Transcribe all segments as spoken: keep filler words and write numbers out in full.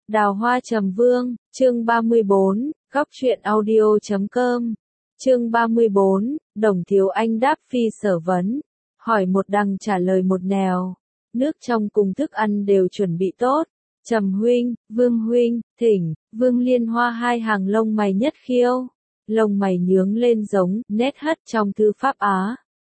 Đào Hoa Trầm Vương, chương ba mươi bốn, góc truyện audio chấm com. Chương ba mươi bốn, Đồng Thiếu Anh đáp phi sở vấn, hỏi một đằng trả lời một nẻo. Nước trong cùng thức ăn đều chuẩn bị tốt. Trầm huynh, Vương huynh, thỉnh. Vương Liên Hoa hai hàng lông mày nhất khiêu, lông mày nhướng lên giống nét hất trong thư pháp Á.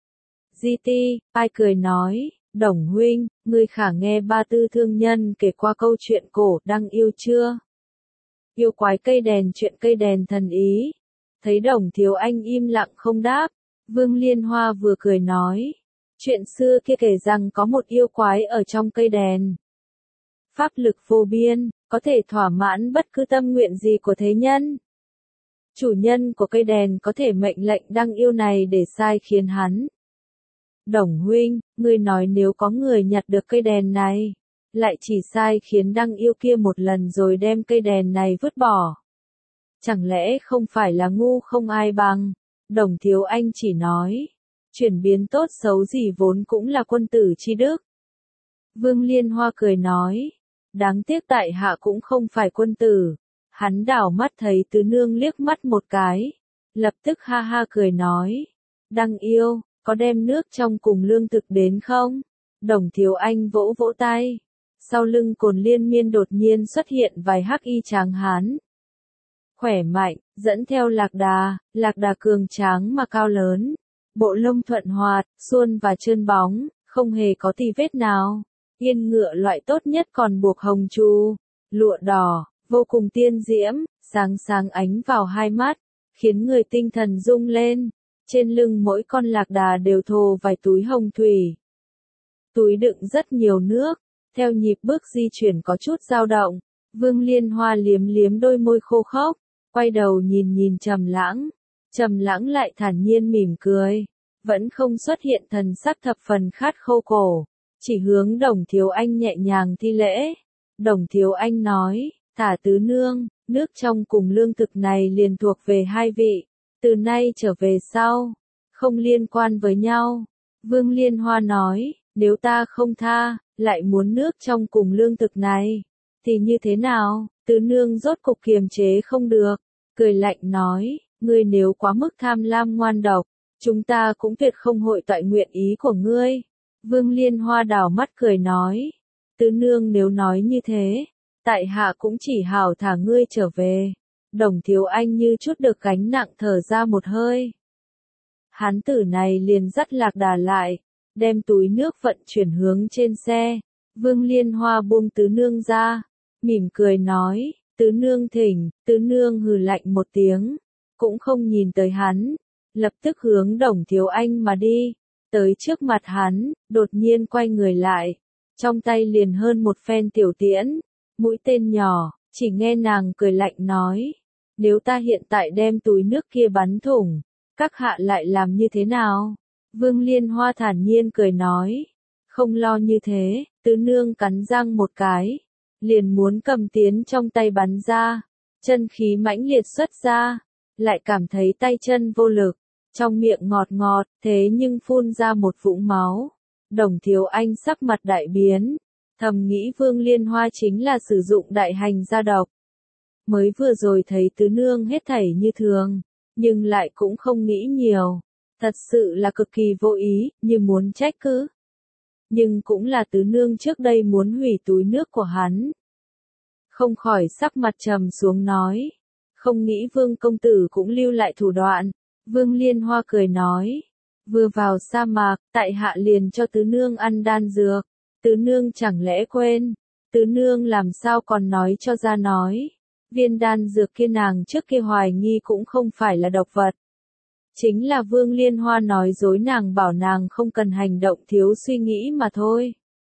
Di ti, ai cười nói, Đồng huynh, ngươi khả nghe ba tư thương nhân kể qua câu chuyện cổ đăng yêu chưa? Yêu quái cây đèn, chuyện cây đèn thần ý. Thấy Đồng Thiếu Anh im lặng không đáp, Vương Liên Hoa vừa cười nói, chuyện xưa kia kể rằng có một yêu quái ở trong cây đèn. Pháp lực vô biên, có thể thỏa mãn bất cứ tâm nguyện gì của thế nhân. Chủ nhân của cây đèn có thể mệnh lệnh đăng yêu này để sai khiến hắn. Đồng huynh, ngươi nói nếu có người nhặt được cây đèn này, lại chỉ sai khiến đăng yêu kia một lần rồi đem cây đèn này vứt bỏ. Chẳng lẽ không phải là ngu không ai bằng? Đồng Thiếu Anh chỉ nói, chuyển biến tốt xấu gì vốn cũng là quân tử chi đức. Vương Liên Hoa cười nói, đáng tiếc tại hạ cũng không phải quân tử. Hắn đảo mắt thấy tứ nương liếc mắt một cái, lập tức ha ha cười nói, đăng yêu, có đem nước trong cùng lương thực đến không? Đồng Thiếu Anh vỗ vỗ tay, sau lưng Cồn Liên Miên đột nhiên xuất hiện vài hắc y tráng hán. Khỏe mạnh, dẫn theo lạc đà, lạc đà cường tráng mà cao lớn, bộ lông thuận hoạt, suôn và trơn bóng, không hề có tì vết nào. Yên ngựa loại tốt nhất còn buộc hồng chu, lụa đỏ, vô cùng tiên diễm, sáng sáng ánh vào hai mắt, khiến người tinh thần rung lên. Trên lưng mỗi con lạc đà đều thồ vài túi hồng thủy. Túi đựng rất nhiều nước, theo nhịp bước di chuyển có chút dao động. Vương Liên Hoa liếm liếm đôi môi khô khốc, quay đầu nhìn nhìn Trầm Lãng. Trầm Lãng lại thản nhiên mỉm cười, vẫn không xuất hiện thần sắc thập phần khát khô cổ, chỉ hướng Đồng Thiếu Anh nhẹ nhàng thi lễ. Đồng Thiếu Anh nói, thả tứ nương, nước trong cùng lương thực này liền thuộc về hai vị, từ nay trở về sau, không liên quan với nhau. Vương Liên Hoa nói, nếu ta không tha, lại muốn nước trong cùng lương thực này, thì như thế nào? Tứ nương rốt cục kiềm chế không được, cười lạnh nói, ngươi nếu quá mức tham lam ngoan độc, chúng ta cũng tuyệt không hội toại nguyện ý của ngươi. Vương Liên Hoa đảo mắt cười nói, tứ nương nếu nói như thế, tại hạ cũng chỉ hảo thả ngươi trở về. Đồng Thiếu Anh như chút được gánh nặng thở ra một hơi. Hán tử này liền dắt lạc đà lại, đem túi nước vận chuyển hướng trên xe. Vương Liên Hoa buông tứ nương ra, mỉm cười nói, tứ nương thỉnh. Tứ nương hừ lạnh một tiếng, cũng không nhìn tới hắn, lập tức hướng Đồng Thiếu Anh mà đi. Tới trước mặt hắn, đột nhiên quay người lại, trong tay liền hơn một phen tiểu tiễn, mũi tên nhỏ. Chỉ nghe nàng cười lạnh nói, nếu ta hiện tại đem túi nước kia bắn thủng, các hạ lại làm như thế nào? Vương Liên Hoa thản nhiên cười nói, không lo như thế. Tứ nương cắn răng một cái, liền muốn cầm tiến trong tay bắn ra, chân khí mãnh liệt xuất ra, lại cảm thấy tay chân vô lực, trong miệng ngọt ngọt, thế nhưng phun ra một vũng máu. Đồng Thiếu Anh sắc mặt đại biến, thầm nghĩ Vương Liên Hoa chính là sử dụng đại hành gia độc. Mới vừa rồi thấy tứ nương hết thảy như thường, nhưng lại cũng không nghĩ nhiều, thật sự là cực kỳ vô ý, như muốn trách cứ. Nhưng cũng là tứ nương trước đây muốn hủy túi nước của hắn. Không khỏi sắc mặt trầm xuống nói, không nghĩ Vương công tử cũng lưu lại thủ đoạn. Vương Liên Hoa cười nói, vừa vào sa mạc, tại hạ liền cho tứ nương ăn đan dược. Tứ nương chẳng lẽ quên? Tứ nương làm sao còn nói cho ra nói? Viên đan dược kia nàng trước kia hoài nghi cũng không phải là độc vật. Chính là Vương Liên Hoa nói dối nàng, bảo nàng không cần hành động thiếu suy nghĩ mà thôi.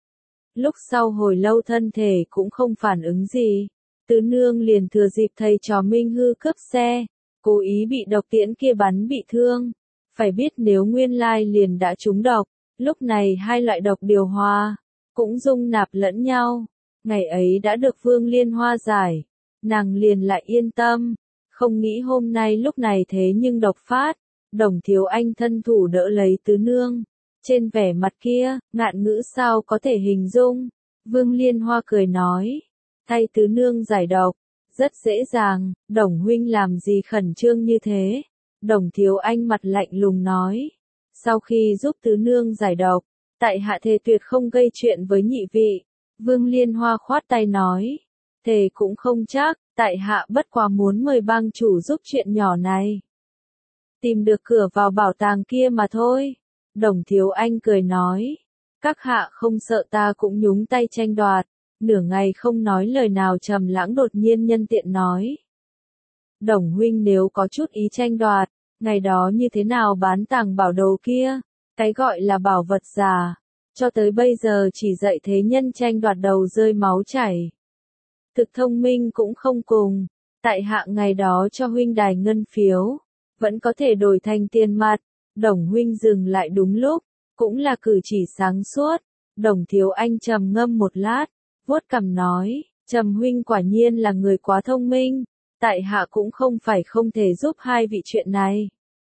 Lúc sau hồi lâu thân thể cũng không phản ứng gì. Tứ nương liền thừa dịp thầy trò Minh Hư cướp xe, cố ý bị độc tiễn kia bắn bị thương. Phải biết nếu nguyên lai liền đã trúng độc, lúc này hai loại độc điều hòa, cũng dung nạp lẫn nhau. Ngày ấy đã được Vương Liên Hoa giải, nàng liền lại yên tâm, không nghĩ hôm nay lúc này thế nhưng độc phát. Đồng Thiếu Anh thân thủ đỡ lấy tứ nương, trên vẻ mặt kia, ngạn ngữ sao có thể hình dung. Vương Liên Hoa cười nói, thay tứ nương giải độc. Rất dễ dàng, Đồng huynh làm gì khẩn trương như thế? Đồng Thiếu Anh mặt lạnh lùng nói. Sau khi giúp tứ nương giải độc, tại hạ thề tuyệt không gây chuyện với nhị vị. Vương Liên Hoa khoát tay nói. Thề cũng không chắc, tại hạ bất quá muốn mời bang chủ giúp chuyện nhỏ này. Tìm được cửa vào bảo tàng kia mà thôi. Đồng Thiếu Anh cười nói. Các hạ không sợ ta cũng nhúng tay tranh đoạt. Nửa ngày không nói lời nào Trầm Lãng đột nhiên nhân tiện nói. Đồng huynh nếu có chút ý tranh đoạt, ngày đó như thế nào bán tàng bảo đồ kia, cái gọi là bảo vật giả, cho tới bây giờ chỉ dạy thế nhân tranh đoạt đầu rơi máu chảy. Thực thông minh cũng không cùng, tại hạ ngày đó cho huynh đài ngân phiếu, vẫn có thể đổi thành tiền mặt. Đồng huynh dừng lại đúng lúc, cũng là cử chỉ sáng suốt. Đồng Thiếu Anh trầm ngâm một lát, vuốt cằm nói, Trầm huynh quả nhiên là người quá thông minh, tại hạ cũng không phải không thể giúp hai vị chuyện này.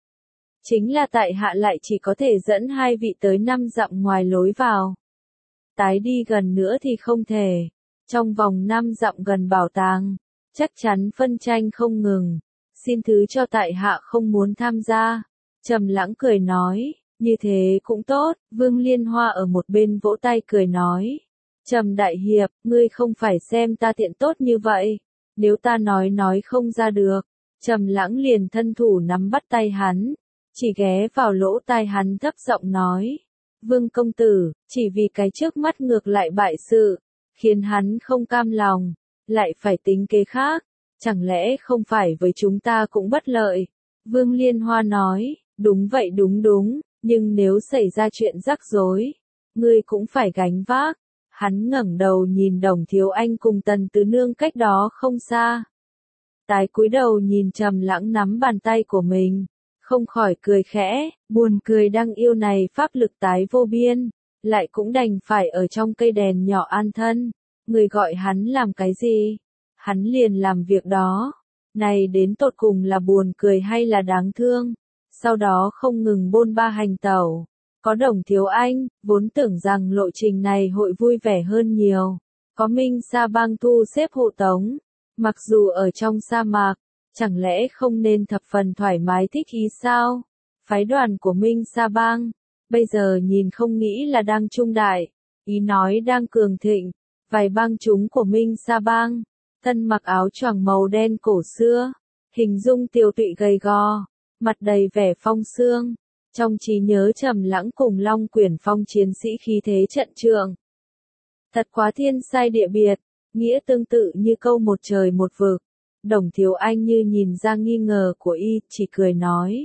Chính là tại hạ lại chỉ có thể dẫn hai vị tới năm dặm ngoài lối vào. Tái đi gần nữa thì không thể. Trong vòng năm dặm gần bảo tàng, chắc chắn phân tranh không ngừng. Xin thứ cho tại hạ không muốn tham gia. Trầm Lãng cười nói, như thế cũng tốt. Vương Liên Hoa ở một bên vỗ tay cười nói. Trầm đại hiệp, ngươi không phải xem ta tiện tốt như vậy. Nếu ta nói nói không ra được. Trầm Lãng liền thân thủ nắm bắt tay hắn, chỉ ghé vào lỗ tai hắn thấp giọng nói. Vương công tử, chỉ vì cái trước mắt ngược lại bại sự, khiến hắn không cam lòng, lại phải tính kế khác. Chẳng lẽ không phải với chúng ta cũng bất lợi? Vương Liên Hoa nói, đúng vậy đúng đúng, nhưng nếu xảy ra chuyện rắc rối, ngươi cũng phải gánh vác. Hắn ngẩng đầu nhìn Đồng Thiếu Anh cùng Tần Tứ Nương cách đó không xa. Tái cúi đầu nhìn Trầm Lãng nắm bàn tay của mình, không khỏi cười khẽ, buồn cười đang yêu này pháp lực tái vô biên, lại cũng đành phải ở trong cây đèn nhỏ an thân. Người gọi hắn làm cái gì? Hắn liền làm việc đó. Này đến tột cùng là buồn cười hay là đáng thương? Sau đó không ngừng bôn ba hành tẩu. Có Đồng Thiếu Anh, vốn tưởng rằng lộ trình này hội vui vẻ hơn nhiều. Có Minh Sa Bang thu xếp hộ tống. Mặc dù ở trong sa mạc, chẳng lẽ không nên thập phần thoải mái thích ý sao? Phái đoàn của Minh Sa Bang, bây giờ nhìn không nghĩ là đang trung đại, ý nói đang cường thịnh. Vài bang chúng của Minh Sa Bang, thân mặc áo choàng màu đen cổ xưa, hình dung tiều tụy gầy gò, mặt đầy vẻ phong sương. Trong trí nhớ Trầm Lãng cùng Long Quyển Phong chiến sĩ khí thế trận trường. Thật quá thiên sai địa biệt, nghĩa tương tự như câu một trời một vực. Đồng Thiếu Anh như nhìn ra nghi ngờ của y, chỉ cười nói.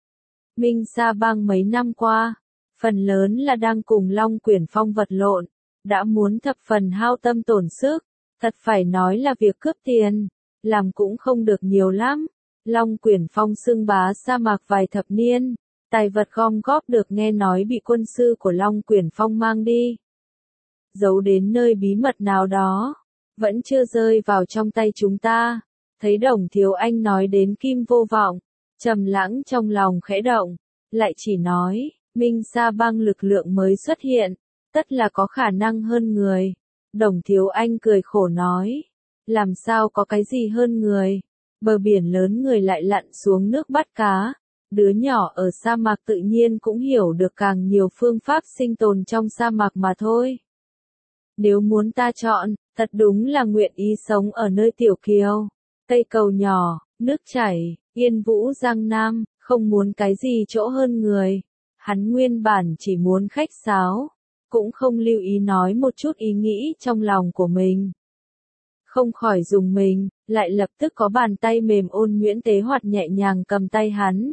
Minh Sa Bang mấy năm qua, phần lớn là đang cùng Long Quyển Phong vật lộn, đã muốn thập phần hao tâm tổn sức, thật phải nói là việc cướp tiền, làm cũng không được nhiều lắm. Long Quyển Phong xưng bá sa mạc vài thập niên, tài vật gom góp được nghe nói bị quân sư của Long Quyển Phong mang đi, giấu đến nơi bí mật nào đó, vẫn chưa rơi vào trong tay chúng ta. Thấy Đồng Thiếu Anh nói đến Kim Vô Vọng, Trầm Lãng trong lòng khẽ động, lại chỉ nói, Minh Sa Bang lực lượng mới xuất hiện, tất là có khả năng hơn người. Đồng Thiếu Anh cười khổ nói, làm sao có cái gì hơn người, bờ biển lớn người lại lặn xuống nước bắt cá, đứa nhỏ ở sa mạc tự nhiên cũng hiểu được càng nhiều phương pháp sinh tồn trong sa mạc mà thôi. Nếu muốn ta chọn, thật đúng là nguyện ý sống ở nơi tiểu kiều, cây cầu nhỏ, nước chảy, yên vũ giang nam, không muốn cái gì chỗ hơn người. Hắn nguyên bản chỉ muốn khách sáo, cũng không lưu ý nói một chút ý nghĩ trong lòng của mình. Không khỏi dùng mình, lại lập tức có bàn tay mềm ôn nhuyễn tế hoạt nhẹ nhàng cầm tay hắn.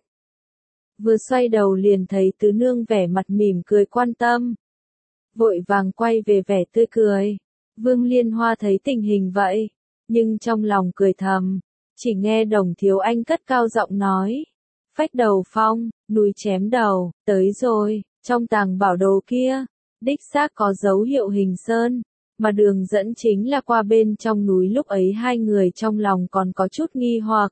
Vừa xoay đầu liền thấy Tứ Nương vẻ mặt mỉm cười quan tâm. Vội vàng quay về vẻ tươi cười. Vương Liên Hoa thấy tình hình vậy, nhưng trong lòng cười thầm, chỉ nghe Đồng Thiếu Anh cất cao giọng nói. Phách đầu phong, núi chém đầu, tới rồi, trong tàng bảo đồ kia, đích xác có dấu hiệu hình sơn, mà đường dẫn chính là qua bên trong núi. Lúc ấy hai người trong lòng còn có chút nghi hoặc.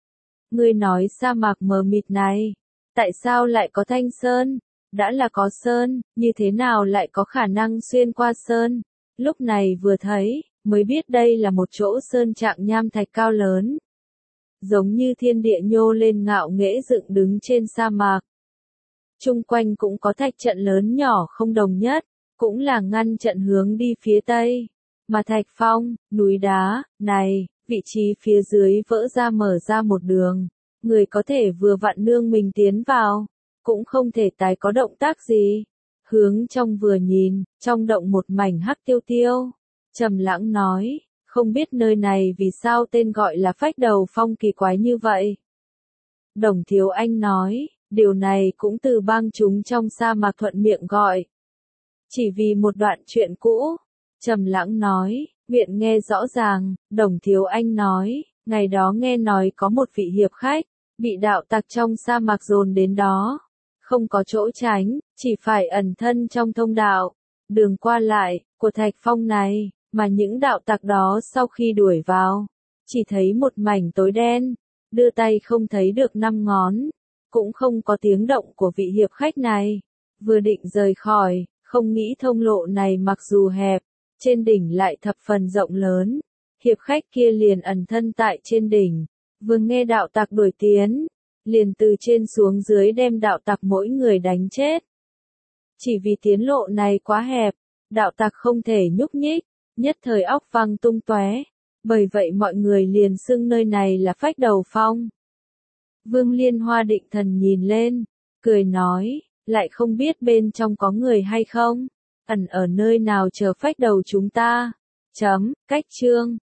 Ngươi nói sa mạc mờ mịt này, tại sao lại có thanh sơn? Đã là có sơn, như thế nào lại có khả năng xuyên qua sơn? Lúc này vừa thấy, mới biết đây là một chỗ sơn trạng nham thạch cao lớn. Giống như thiên địa nhô lên ngạo nghễ dựng đứng trên sa mạc. Chung quanh cũng có thạch trận lớn nhỏ không đồng nhất, cũng là ngăn trận hướng đi phía tây. Mà thạch phong, núi đá, này, vị trí phía dưới vỡ ra mở ra một đường. Người có thể vừa vặn nương mình tiến vào, cũng không thể tái có động tác gì. Hướng trong vừa nhìn, trong động một mảnh hắc tiêu tiêu. Trầm Lãng nói, không biết nơi này vì sao tên gọi là Phách Đầu Phong kỳ quái như vậy. Đồng Thiếu Anh nói, điều này cũng từ bang chúng trong sa mạc thuận miệng gọi. Chỉ vì một đoạn chuyện cũ. Trầm Lãng nói, miệng nghe rõ ràng. Đồng Thiếu Anh nói, ngày đó nghe nói có một vị hiệp khách, bị đạo tặc trong sa mạc dồn đến đó. Không có chỗ tránh, chỉ phải ẩn thân trong thông đạo, đường qua lại, của thạch phong này, mà những đạo tặc đó sau khi đuổi vào, chỉ thấy một mảnh tối đen, đưa tay không thấy được năm ngón, cũng không có tiếng động của vị hiệp khách này. Vừa định rời khỏi, không nghĩ thông lộ này mặc dù hẹp, trên đỉnh lại thập phần rộng lớn, hiệp khách kia liền ẩn thân tại trên đỉnh, vừa nghe đạo tặc đuổi tiến, liền từ trên xuống dưới đem đạo tặc mỗi người đánh chết. Chỉ vì tiến lộ này quá hẹp, đạo tặc không thể nhúc nhích, nhất thời óc văng tung tóe, bởi vậy mọi người liền xưng nơi này là Phách Đầu Phong. Vương Liên Hoa định thần nhìn lên, cười nói, lại không biết bên trong có người hay không, ẩn ở nơi nào chờ phách đầu chúng ta. Chấm, cách chương.